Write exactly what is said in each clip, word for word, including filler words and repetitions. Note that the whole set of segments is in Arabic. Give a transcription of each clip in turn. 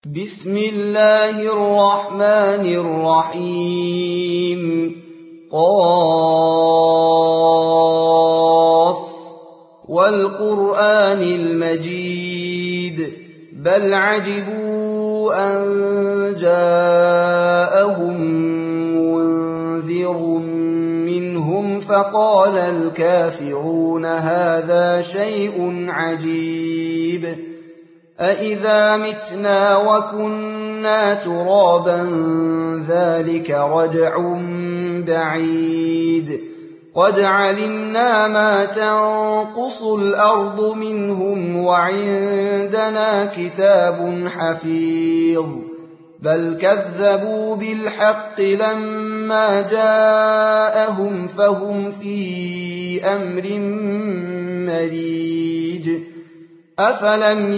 بسم الله الرحمن الرحيم قاف والقرآن المجيد بل عجبوا أن جاءهم منذر منهم فقال الكافرون هذا شيء عجيب أإذا متنا وكنا ترابا ذلك رجع بعيد قد علمنا ما تنقص الأرض منهم وعندنا كتاب حفيظ بل كذبوا بالحق لما جاءهم فهم في أمر مريج أفلم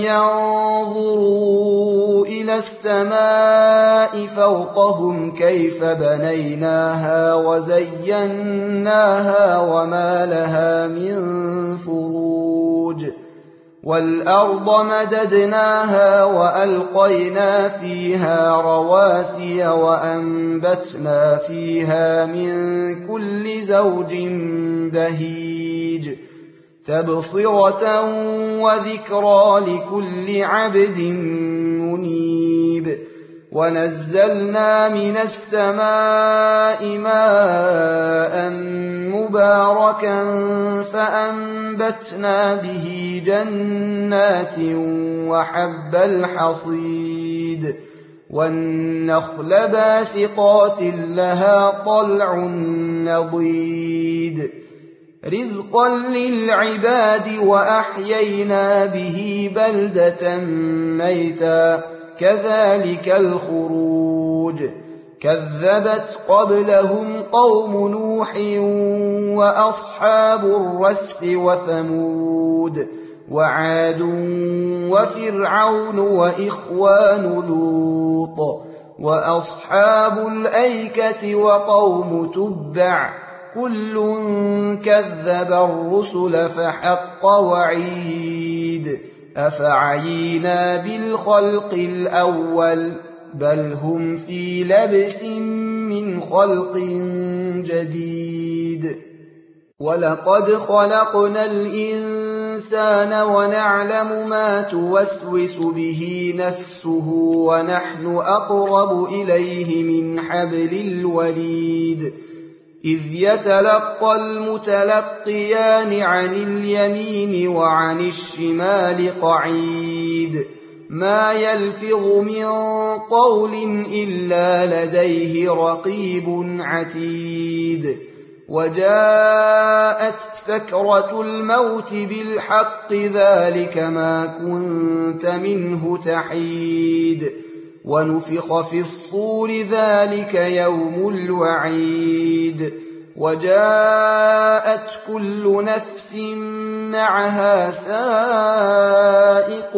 ينظروا إلى السماء فوقهم كيف بنيناها وزيناها وما لها من فروج والأرض مددناها وألقينا فيها رواسي وأنبتنا فيها من كل زوج بهيج تبصرة وذكرى لكل عبد منيب ونزلنا من السماء ماء مباركا فأنبتنا به جنات وحب الحصيد والنخل باسقات لها طلع نضيد رزقا للعباد وأحيينا به بلدة ميتا كذلك الخروج كذبت قبلهم قوم نوح وأصحاب الرس وثمود وعاد وفرعون وإخوان لوط وأصحاب الأيكة وقوم تبع كل كذب الرسل فحق وعيد أفعينا بالخلق الأول بل هم في لبس من خلق جديد ولقد خلقنا الإنسان ونعلم ما توسوس به نفسه ونحن أقرب إليه من حبل الوريد إذ يتلقى المتلقيان عن اليمين وعن الشمال قعيد ما يلفظ من قول إلا لديه رقيب عتيد وجاءت سكرة الموت بالحق ذلك ما كنت منه تحيد ونفخ في الصور ذلك يوم الوعيد وجاءت كل نفس معها سائق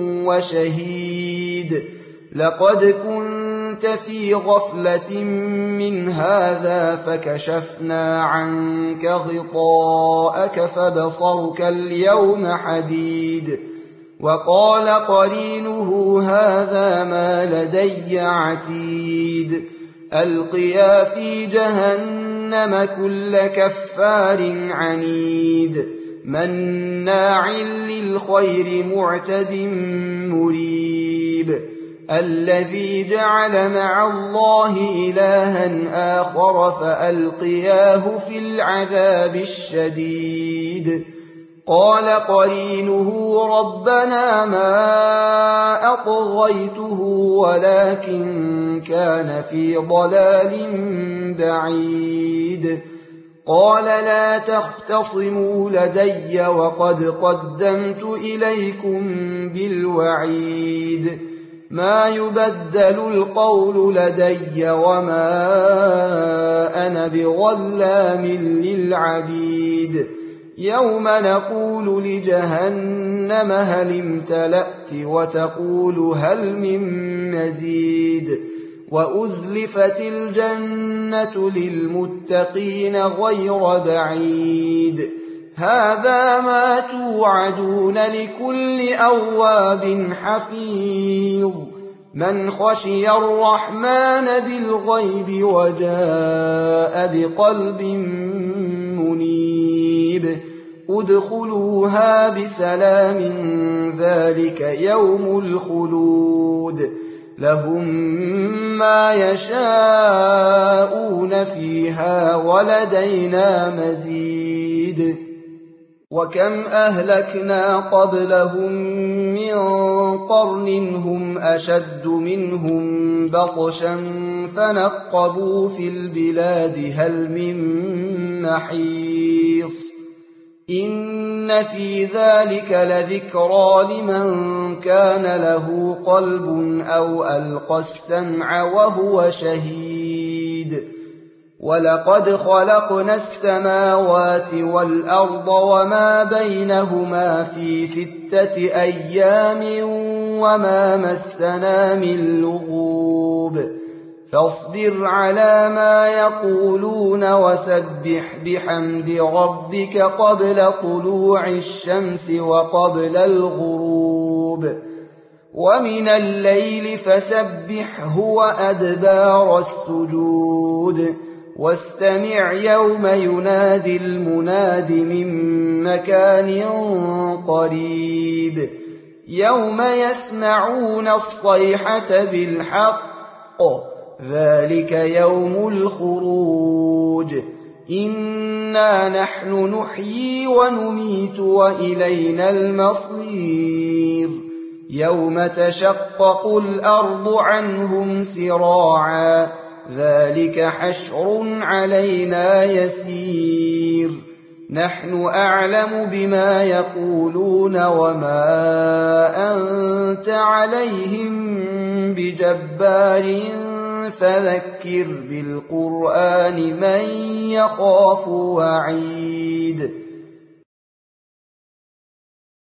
وشهيد لقد كنت في غفلة من هذا فكشفنا عنك غطاءك فبصرك اليوم حديد وقال قرينه هذا ما لدي عتيد ألقيا في جهنم كل كفار عنيد مناع للخير معتد مريب الذي جعل مع الله إلها آخر فألقياه في العذاب الشديد قال قرينه ربنا ما أطغيته ولكن كان في ضلال بعيد قال لا تختصموا لدي وقد قدمت إليكم بالوعيد ما يبدل القول لدي وما أنا بظلام للعبيد يوم نقول لجهنم هل امتلأت وتقول هل من مزيد وأزلفت الجنة للمتقين غير بعيد هذا ما توعدون لكل أواب حفيظ من خشي الرحمن بالغيب وجاء بقلب منيب ادخلوها بسلام ذلك يوم الخلود لهم ما يشاءون فيها ولدينا مزيد وكم أهلكنا قبلهم من قرن هم أشد منهم بطشا فنقبوا في البلاد هل من محيص إن في ذلك لذكرى لمن كان له قلب أو ألقى السمع وهو شهيد ولقد خلقنا السماوات والأرض وما بينهما في ستة أيام وما مسنا من لغوب فاصبر على ما يقولون وسبح بحمد ربك قبل طلوع الشمس وقبل الغروب ومن الليل فسبحه وأدبار السجود واستمع يوم ينادي المناد من مكان قريب يوم يسمعون الصيحة بالحق ذلك يوم الخروج إنا نحن نحيي ونميت وإلينا المصير يوم تشقق الأرض عنهم سراعا ذلك حشر علينا يسير نحن أعلم بما يقولون وما أنت عليهم بجبار فذكر بالقرآن من يخاف وعيد